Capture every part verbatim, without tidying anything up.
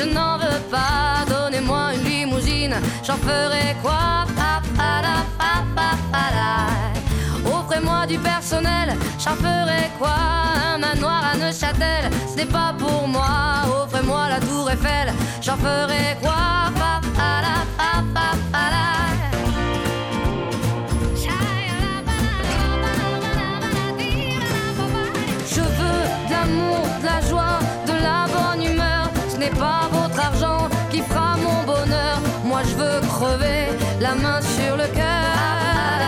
n'en veux pas. Donnez-moi une limousine, j'en ferai quoi? Pa, pa, la, pa, pa, pa, la. Offrez-moi du personnel, j'en ferai quoi? Un manoir à Neuchâtel, ce n'est pas pour moi. Offrez-moi la tour Eiffel, j'en ferai quoi? Pa, pa, la, pa, pa, pa, la. Je veux de l'amour, de la joie, de la bonne humeur. Ce n'est pas votre argent qui fera mon bonheur. Moi je veux crever, la main sur le cœur.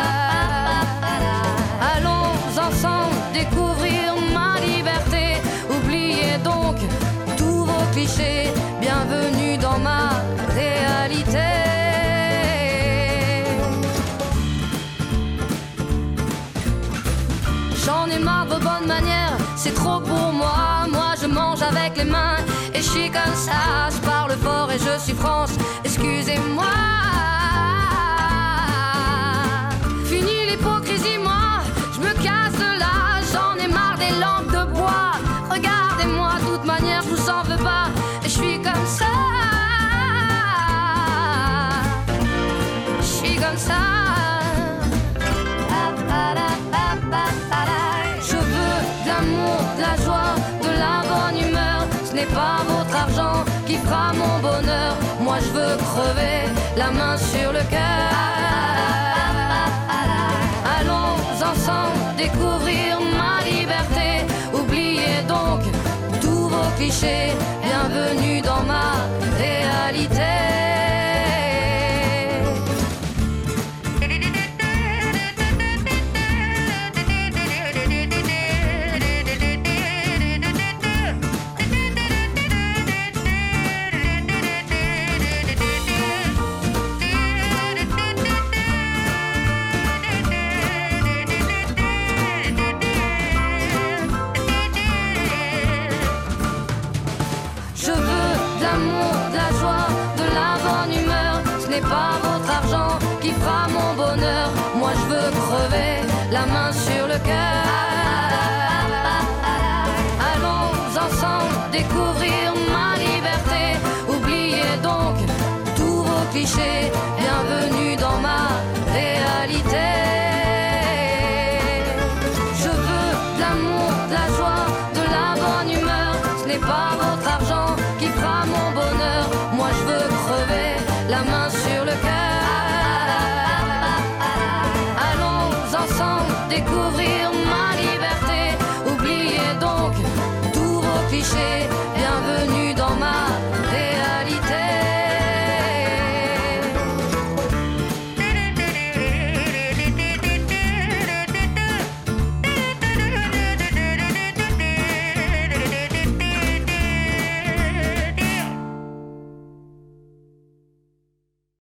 Allons ensemble découvrir ma liberté. Oubliez donc tous vos clichés. Bienvenue dans ma réalité. J'en ai marre de vos bonnes manières, c'est trop pour moi. Moi je mange avec les mains et je suis comme ça. Je parle fort et je suis France, excusez-moi. Fini l'hypocrisie, moi, je me casse de là. J'en ai marre des lampes de bois. Regardez-moi, de toute manière je vous en veux pas. Et je suis comme ça. Je suis comme ça. De la joie, de la bonne humeur. Ce n'est pas votre argent qui fera mon bonheur. Moi je veux crever, la main sur le cœur. Allons ensemble découvrir ma liberté. Oubliez donc tous vos clichés. Bienvenue dans ma réalité. Pas votre argent qui fera mon bonheur. Moi je veux crever, la main sur le cœur. Allons ensemble découvrir ma liberté. Oubliez donc tous vos clichés. Bienvenue dans ma réalité. Je veux de l'amour, de la joie, de la bonne humeur. Ce n'est pas votre argent qui fera mon bonheur. Moi je veux crever, la main sur le cœur. Allons ensemble découvrir ma liberté. Oubliez donc tous vos clichés.